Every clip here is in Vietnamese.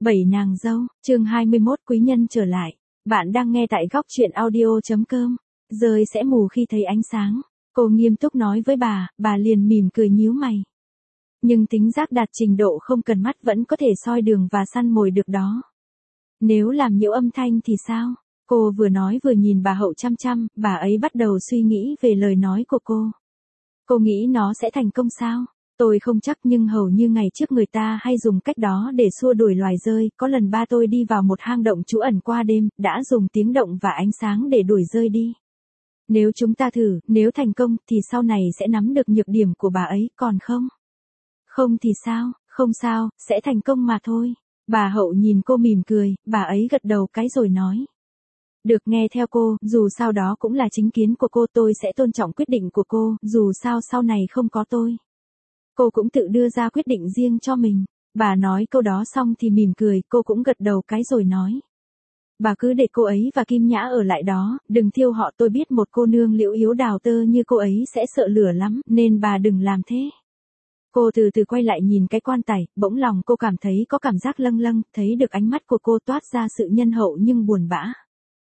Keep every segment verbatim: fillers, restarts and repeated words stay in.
Bảy nàng dâu, chương hai mươi mốt quý nhân trở lại. Bạn đang nghe tại góc truyện audio.com. Rơi sẽ mù khi thấy ánh sáng. Cô nghiêm túc nói với bà, bà liền mỉm cười nhíu mày. Nhưng tính giác đạt trình độ không cần mắt vẫn có thể soi đường và săn mồi được đó. Nếu làm nhiễu âm thanh thì sao? Cô vừa nói vừa nhìn bà Hậu chăm chăm, bà ấy bắt đầu suy nghĩ về lời nói của cô. Cô nghĩ nó sẽ thành công sao? Tôi không chắc nhưng hầu như ngày trước người ta hay dùng cách đó để xua đuổi loài rơi. Có lần ba tôi đi vào một hang động trú ẩn qua đêm, đã dùng tiếng động và ánh sáng để đuổi rơi đi. Nếu chúng ta thử, nếu thành công thì sau này sẽ nắm được nhược điểm của bà ấy, còn không? Không thì sao? Không sao, sẽ thành công mà thôi. Bà Hậu nhìn cô mỉm cười, bà ấy gật đầu cái rồi nói. Được, nghe theo cô, dù sao đó cũng là chính kiến của cô, tôi sẽ tôn trọng quyết định của cô, dù sao sau này không có tôi. Cô cũng tự đưa ra quyết định riêng cho mình. Bà nói câu đó xong thì mỉm cười, cô cũng gật đầu cái rồi nói. Bà cứ để cô ấy và Kim Nhã ở lại đó, đừng thiêu họ, tôi biết một cô nương liễu yếu đào tơ như cô ấy sẽ sợ lửa lắm, nên bà đừng làm thế. Cô từ từ quay lại nhìn cái quan tài, bỗng lòng cô cảm thấy có cảm giác lâng lâng, thấy được ánh mắt của cô toát ra sự nhân hậu nhưng buồn bã.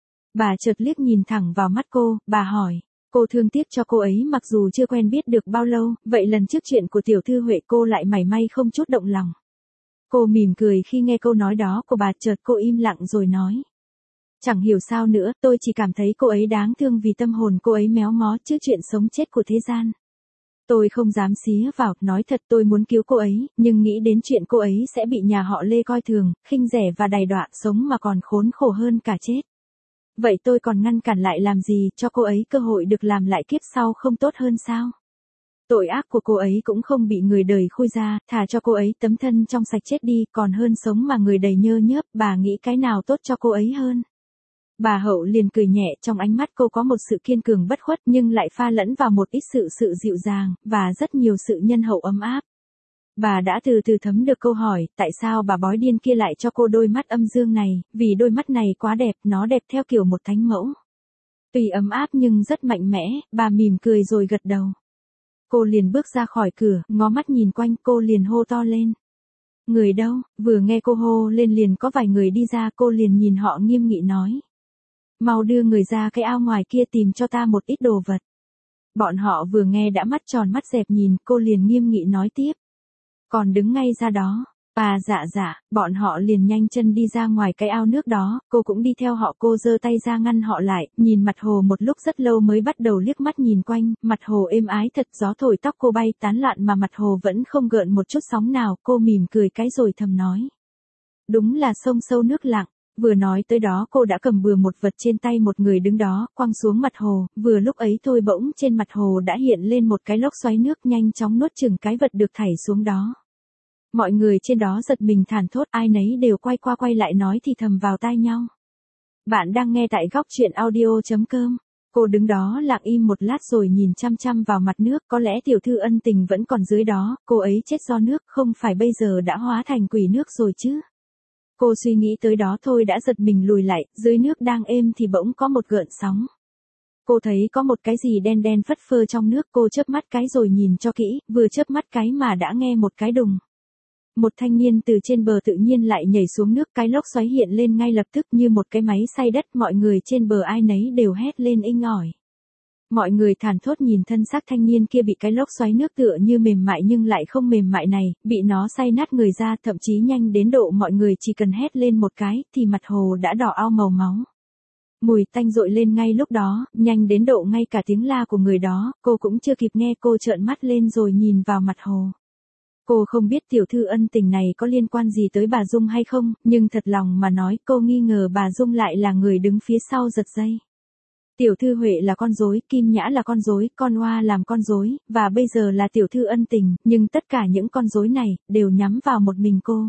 Bà chợt liếc nhìn thẳng vào mắt cô, bà hỏi. Cô thương tiếc cho cô ấy mặc dù chưa quen biết được bao lâu, vậy lần trước chuyện của tiểu thư Huệ cô lại mảy may không chút động lòng. Cô mỉm cười khi nghe câu nói đó của bà, chợt cô im lặng rồi nói. Chẳng hiểu sao nữa, tôi chỉ cảm thấy cô ấy đáng thương vì tâm hồn cô ấy méo mó chứ chuyện sống chết của thế gian. Tôi không dám xía vào, nói thật tôi muốn cứu cô ấy, nhưng nghĩ đến chuyện cô ấy sẽ bị nhà họ Lê coi thường, khinh rẻ và đày đọa, sống mà còn khốn khổ hơn cả chết. Vậy tôi còn ngăn cản lại làm gì, cho cô ấy cơ hội được làm lại kiếp sau không tốt hơn sao? Tội ác của cô ấy cũng không bị người đời khui ra, thà cho cô ấy tấm thân trong sạch chết đi, còn hơn sống mà người đầy nhơ nhớp, bà nghĩ cái nào tốt cho cô ấy hơn? Bà Hậu liền cười nhẹ, trong ánh mắt cô có một sự kiên cường bất khuất nhưng lại pha lẫn vào một ít sự sự dịu dàng, và rất nhiều sự nhân hậu ấm áp. Bà đã từ từ thấm được câu hỏi, tại sao bà bói điên kia lại cho cô đôi mắt âm dương này, vì đôi mắt này quá đẹp, nó đẹp theo kiểu một thánh mẫu. Tuy ấm áp nhưng rất mạnh mẽ, bà mỉm cười rồi gật đầu. Cô liền bước ra khỏi cửa, ngó mắt nhìn quanh, cô liền hô to lên. Người đâu? Vừa nghe cô hô lên liền có vài người đi ra, cô liền nhìn họ nghiêm nghị nói. Mau đưa người ra cái ao ngoài kia tìm cho ta một ít đồ vật. Bọn họ vừa nghe đã mắt tròn mắt dẹp nhìn, cô liền nghiêm nghị nói tiếp. Còn đứng ngay ra đó. À dạ dạ, bọn họ liền nhanh chân đi ra ngoài cái ao nước đó, cô cũng đi theo họ, cô giơ tay ra ngăn họ lại, nhìn mặt hồ một lúc rất lâu mới bắt đầu liếc mắt nhìn quanh, mặt hồ êm ái thật, gió thổi tóc cô bay tán loạn mà mặt hồ vẫn không gợn một chút sóng nào, cô mỉm cười cái rồi thầm nói. Đúng là sông sâu nước lặng. Vừa nói tới đó cô đã cầm bừa một vật trên tay một người đứng đó, quăng xuống mặt hồ, vừa lúc ấy thôi bỗng trên mặt hồ đã hiện lên một cái lốc xoáy nước nhanh chóng nuốt chửng cái vật được thảy xuống đó. Mọi người trên đó giật mình thản thốt, ai nấy đều quay qua quay lại nói thì thầm vào tai nhau. Bạn đang nghe tại góc truyện audio.com. Cô đứng đó lặng im một lát rồi nhìn chăm chăm vào mặt nước, có lẽ tiểu thư Ân Tình vẫn còn dưới đó, cô ấy chết do nước, không phải bây giờ đã hóa thành quỷ nước rồi chứ. Cô suy nghĩ tới đó thôi đã giật mình lùi lại, dưới nước đang êm thì bỗng có một gợn sóng. Cô thấy có một cái gì đen đen phất phơ trong nước, cô chớp mắt cái rồi nhìn cho kỹ, vừa chớp mắt cái mà đã nghe một cái đùng. Một thanh niên từ trên bờ tự nhiên lại nhảy xuống nước, cái lốc xoáy hiện lên ngay lập tức như một cái máy xay đất, mọi người trên bờ ai nấy đều hét lên inh ỏi. Mọi người thản thốt nhìn thân xác thanh niên kia bị cái lốc xoáy nước tựa như mềm mại nhưng lại không mềm mại này, bị nó xay nát người ra, thậm chí nhanh đến độ mọi người chỉ cần hét lên một cái thì mặt hồ đã đỏ au màu máu. Mùi tanh dội lên ngay lúc đó, nhanh đến độ ngay cả tiếng la của người đó, cô cũng chưa kịp nghe, cô trợn mắt lên rồi nhìn vào mặt hồ. Cô không biết tiểu thư Ân Tình này có liên quan gì tới bà Dung hay không, nhưng thật lòng mà nói cô nghi ngờ bà Dung lại là người đứng phía sau giật dây. Tiểu thư Huệ là con rối, Kim Nhã là con rối, con Oa làm con rối, và bây giờ là tiểu thư Ân Tình, nhưng tất cả những con rối này đều nhắm vào một mình cô.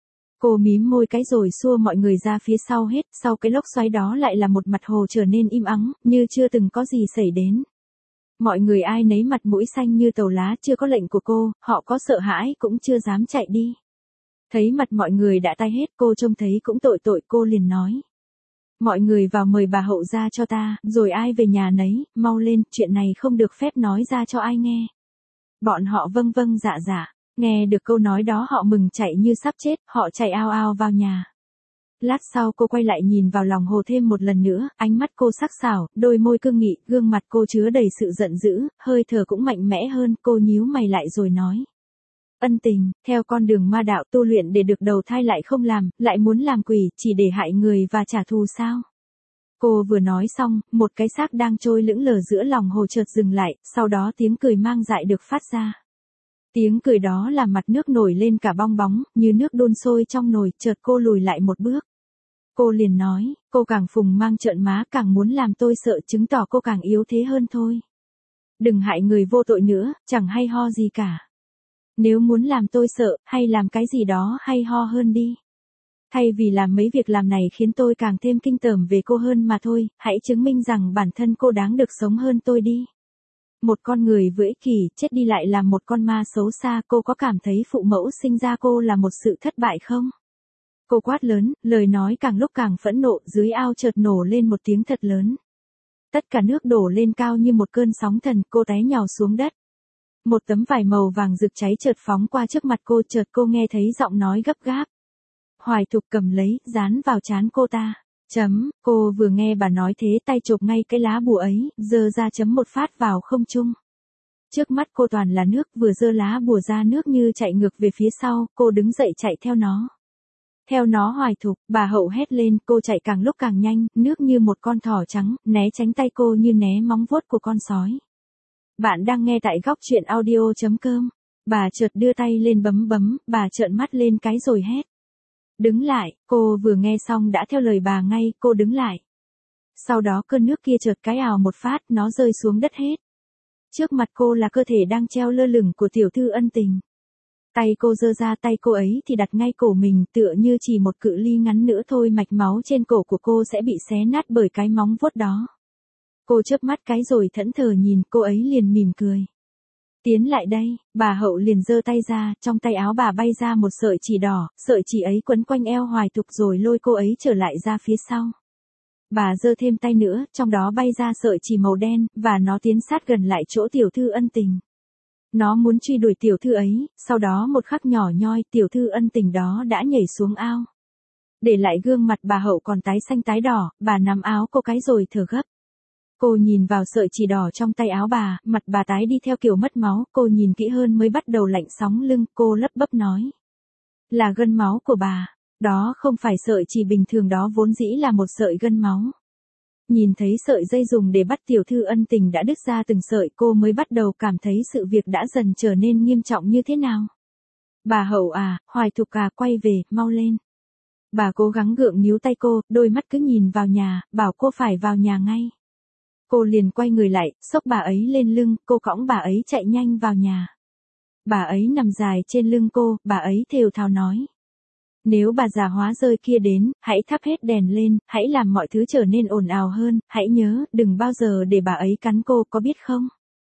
Cô mím môi cái rồi xua mọi người ra phía sau hết, sau cái lốc xoáy đó lại là một mặt hồ trở nên im ắng, như chưa từng có gì xảy đến. Mọi người ai nấy mặt mũi xanh như tàu lá, chưa có lệnh của cô, họ có sợ hãi cũng chưa dám chạy đi. Thấy mặt mọi người đã tay hết, cô trông thấy cũng tội tội, cô liền nói. Mọi người vào mời bà Hậu ra cho ta, rồi ai về nhà nấy, mau lên, chuyện này không được phép nói ra cho ai nghe. Bọn họ vâng vâng dạ dạ. Nghe được câu nói đó họ mừng chạy như sắp chết, họ chạy ao ao vào nhà. Lát sau cô quay lại nhìn vào lòng hồ thêm một lần nữa, ánh mắt cô sắc sảo, đôi môi cương nghị, gương mặt cô chứa đầy sự giận dữ, hơi thở cũng mạnh mẽ hơn, cô nhíu mày lại rồi nói. Ân Tình, theo con đường ma đạo tu luyện để được đầu thai lại không làm, lại muốn làm quỷ, chỉ để hại người và trả thù sao? Cô vừa nói xong, một cái xác đang trôi lững lờ giữa lòng hồ chợt dừng lại, sau đó tiếng cười mang dại được phát ra. Tiếng cười đó làm mặt nước nổi lên cả bong bóng, như nước đun sôi trong nồi, chợt cô lùi lại một bước. Cô liền nói, cô càng phùng mang trợn má càng muốn làm tôi sợ, chứng tỏ cô càng yếu thế hơn thôi. Đừng hại người vô tội nữa, chẳng hay ho gì cả. Nếu muốn làm tôi sợ, hay làm cái gì đó hay ho hơn đi. Thay vì làm mấy việc làm này khiến tôi càng thêm kinh tởm về cô hơn mà thôi, hãy chứng minh rằng bản thân cô đáng được sống hơn tôi đi. Một con người vừa ích kỷ, chết đi lại là một con ma xấu xa, cô có cảm thấy phụ mẫu sinh ra cô là một sự thất bại không? Cô quát lớn, lời nói càng lúc càng phẫn nộ, dưới ao chợt nổ lên một tiếng thật lớn. Tất cả nước đổ lên cao như một cơn sóng thần, cô té nhào xuống đất. Một tấm vải màu vàng rực cháy chợt phóng qua trước mặt cô, chợt cô nghe thấy giọng nói gấp gáp. Hoài Thục cầm lấy, dán vào trán cô ta. Chấm, cô vừa nghe bà nói thế tay chộp ngay cái lá bùa ấy, giơ ra chấm một phát vào không trung. Trước mắt cô toàn là nước, vừa giơ lá bùa ra nước như chạy ngược về phía sau, cô đứng dậy chạy theo nó. Theo nó Hoài Thục, bà Hậu hét lên, cô chạy càng lúc càng nhanh, nước như một con thỏ trắng, né tránh tay cô như né móng vuốt của con sói. Bạn đang nghe tại góc truyện audio chấm com. Bà chợt đưa tay lên bấm bấm, bà trợn mắt lên cái rồi hét. Đứng lại, cô vừa nghe xong đã theo lời bà ngay, cô đứng lại. Sau đó cơn nước kia chợt cái ào một phát, nó rơi xuống đất hết. Trước mặt cô là cơ thể đang treo lơ lửng của tiểu thư Ân Tình. Tay cô giơ ra, tay cô ấy thì đặt ngay cổ mình, tựa như chỉ một cự ly ngắn nữa thôi mạch máu trên cổ của cô sẽ bị xé nát bởi cái móng vuốt đó. Cô chớp mắt cái rồi thẫn thờ nhìn, cô ấy liền mỉm cười. Tiến lại đây, bà Hậu liền giơ tay ra, trong tay áo bà bay ra một sợi chỉ đỏ, sợi chỉ ấy quấn quanh eo Hoài Thục rồi lôi cô ấy trở lại ra phía sau. Bà giơ thêm tay nữa, trong đó bay ra sợi chỉ màu đen, và nó tiến sát gần lại chỗ tiểu thư Ân Tình. Nó muốn truy đuổi tiểu thư ấy, sau đó một khắc nhỏ nhoi, tiểu thư Ân Tình đó đã nhảy xuống ao. Để lại gương mặt bà Hậu còn tái xanh tái đỏ, bà nắm áo cô cái rồi thở gấp. Cô nhìn vào sợi chỉ đỏ trong tay áo bà, mặt bà tái đi theo kiểu mất máu, cô nhìn kỹ hơn mới bắt đầu lạnh sóng lưng, cô lấp bấp nói. Là gân máu của bà, đó không phải sợi chỉ bình thường, đó vốn dĩ là một sợi gân máu. Nhìn thấy sợi dây dùng để bắt tiểu thư Ân Tình đã đứt ra từng sợi, cô mới bắt đầu cảm thấy sự việc đã dần trở nên nghiêm trọng như thế nào. Bà Hậu à, Hoài Thục à, quay về, mau lên. Bà cố gắng gượng níu tay cô, đôi mắt cứ nhìn vào nhà, bảo cô phải vào nhà ngay. Cô liền quay người lại, xốc bà ấy lên lưng, cô cõng bà ấy chạy nhanh vào nhà. Bà ấy nằm dài trên lưng cô, bà ấy thều thào nói. Nếu bà già hóa rơi kia đến, hãy thắp hết đèn lên, hãy làm mọi thứ trở nên ồn ào hơn, hãy nhớ, đừng bao giờ để bà ấy cắn cô, có biết không?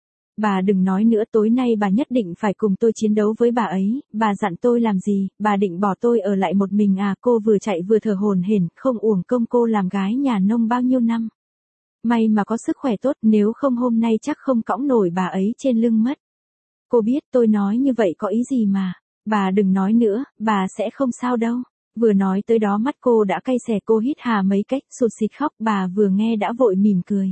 Bà đừng nói nữa, tối nay bà nhất định phải cùng tôi chiến đấu với bà ấy, bà dặn tôi làm gì, bà định bỏ tôi ở lại một mình à? Cô vừa chạy vừa thở hổn hển, không uổng công cô làm gái nhà nông bao nhiêu năm. May mà có sức khỏe tốt, nếu không hôm nay chắc không cõng nổi bà ấy trên lưng mất. Cô biết tôi nói như vậy có ý gì mà. Bà đừng nói nữa, bà sẽ không sao đâu. Vừa nói tới đó mắt cô đã cay xè, cô hít hà mấy cách, sụt sịt khóc, bà vừa nghe đã vội mỉm cười.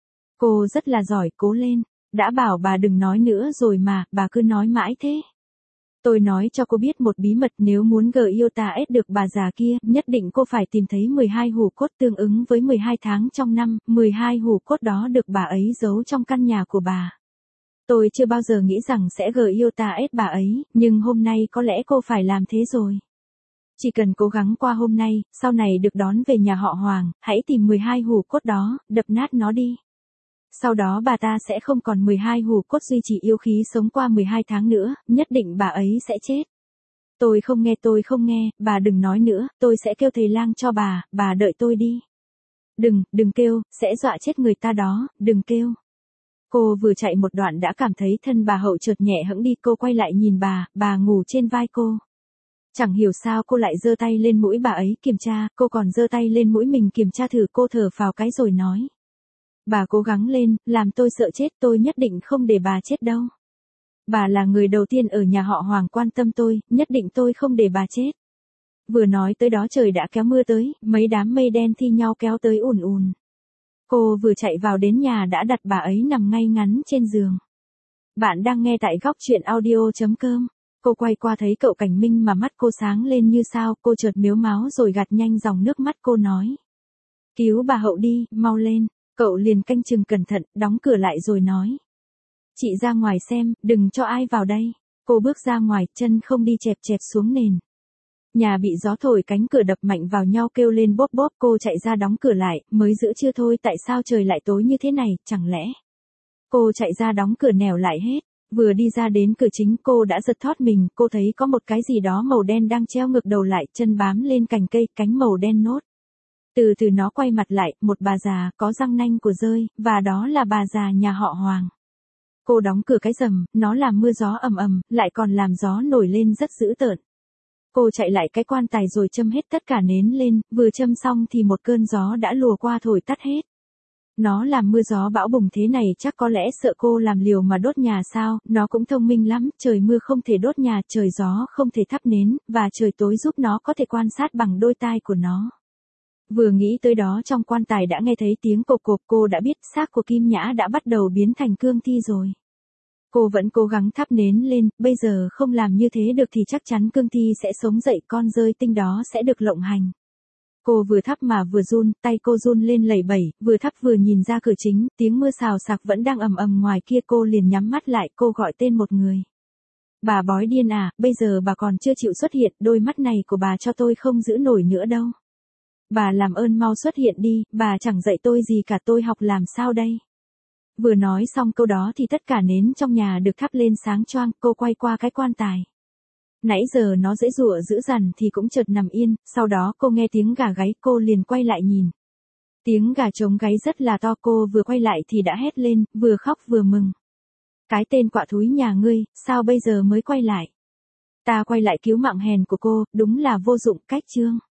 Cô rất là giỏi, cố lên. Đã bảo bà đừng nói nữa rồi mà, bà cứ nói mãi thế. Tôi nói cho cô biết một bí mật, nếu muốn Giota ép được bà già kia, nhất định cô phải tìm thấy mười hai hủ cốt tương ứng với mười hai tháng trong năm, mười hai hủ cốt đó được bà ấy giấu trong căn nhà của bà. Tôi chưa bao giờ nghĩ rằng sẽ Giota ép bà ấy, nhưng hôm nay có lẽ cô phải làm thế rồi. Chỉ cần cố gắng qua hôm nay, sau này được đón về nhà họ Hoàng, hãy tìm mười hai hủ cốt đó, đập nát nó đi. Sau đó bà ta sẽ không còn mười hai hủ cốt duy trì yêu khí sống qua mười hai tháng nữa, nhất định bà ấy sẽ chết. Tôi không nghe, tôi không nghe, bà đừng nói nữa, tôi sẽ kêu thầy lang cho bà, bà đợi tôi đi. Đừng, đừng kêu, sẽ dọa chết người ta đó, đừng kêu. Cô vừa chạy một đoạn đã cảm thấy thân bà Hậu chợt nhẹ hẫng đi, cô quay lại nhìn bà, bà ngủ trên vai cô. Chẳng hiểu sao cô lại giơ tay lên mũi bà ấy kiểm tra, cô còn giơ tay lên mũi mình kiểm tra thử, cô thở phào cái rồi nói. Bà cố gắng lên, làm tôi sợ chết, tôi nhất định không để bà chết đâu. Bà là người đầu tiên ở nhà họ Hoàng quan tâm tôi, nhất định tôi không để bà chết. Vừa nói tới đó trời đã kéo mưa tới, mấy đám mây đen thi nhau kéo tới ùn ùn. Cô vừa chạy vào đến nhà đã đặt bà ấy nằm ngay ngắn trên giường. Bạn đang nghe tại góc chuyện audio.com. Cô quay qua thấy cậu Cảnh Minh mà mắt cô sáng lên như sao, cô chợt mếu máo rồi gạt nhanh dòng nước mắt cô nói. Cứu bà Hậu đi, mau lên. Cậu liền canh chừng cẩn thận, đóng cửa lại rồi nói. Chị ra ngoài xem, đừng cho ai vào đây. Cô bước ra ngoài, chân không đi chẹp chẹp xuống nền. Nhà bị gió thổi, cánh cửa đập mạnh vào nhau kêu lên bóp bóp, cô chạy ra đóng cửa lại, mới giữa trưa thôi tại sao trời lại tối như thế này, chẳng lẽ. Cô chạy ra đóng cửa nẻo lại hết, vừa đi ra đến cửa chính cô đã giật thót mình, cô thấy có một cái gì đó màu đen đang treo ngược đầu lại, chân bám lên cành cây, cánh màu đen nốt. Từ từ nó quay mặt lại, một bà già có răng nanh của rơi, và đó là bà già nhà họ Hoàng. Cô đóng cửa cái rầm, nó làm mưa gió ầm ầm, lại còn làm gió nổi lên rất dữ tợn. Cô chạy lại cái quan tài rồi châm hết tất cả nến lên, vừa châm xong thì một cơn gió đã lùa qua thổi tắt hết. Nó làm mưa gió bão bùng thế này chắc có lẽ sợ cô làm liều mà đốt nhà sao, nó cũng thông minh lắm, trời mưa không thể đốt nhà, trời gió không thể thắp nến, và trời tối giúp nó có thể quan sát bằng đôi tai của nó. Vừa nghĩ tới đó trong quan tài đã nghe thấy tiếng cộp cộp, cô đã biết xác của Kim Nhã đã bắt đầu biến thành cương thi rồi. Cô vẫn cố gắng thắp nến lên, bây giờ không làm như thế được thì chắc chắn cương thi sẽ sống dậy, con rơi tinh đó sẽ được lộng hành. Cô vừa thắp mà vừa run, tay cô run lên lẩy bẩy, vừa thắp vừa nhìn ra cửa chính, tiếng mưa xào xạc vẫn đang ầm ầm ngoài kia, cô liền nhắm mắt lại, cô gọi tên một người. Bà bói điên à, bây giờ bà còn chưa chịu xuất hiện, đôi mắt này của bà cho tôi không giữ nổi nữa đâu. Bà làm ơn mau xuất hiện đi, bà chẳng dạy tôi gì cả, tôi học làm sao đây? Vừa nói xong câu đó thì tất cả nến trong nhà được thắp lên sáng choang, cô quay qua cái quan tài. Nãy giờ nó dễ dụa dữ dằn thì cũng chợt nằm yên, sau đó cô nghe tiếng gà gáy, cô liền quay lại nhìn. Tiếng gà trống gáy rất là to, cô vừa quay lại thì đã hét lên, vừa khóc vừa mừng. Cái tên quạ thúi nhà ngươi, sao bây giờ mới quay lại? Ta quay lại cứu mạng hèn của cô, đúng là vô dụng cách chương.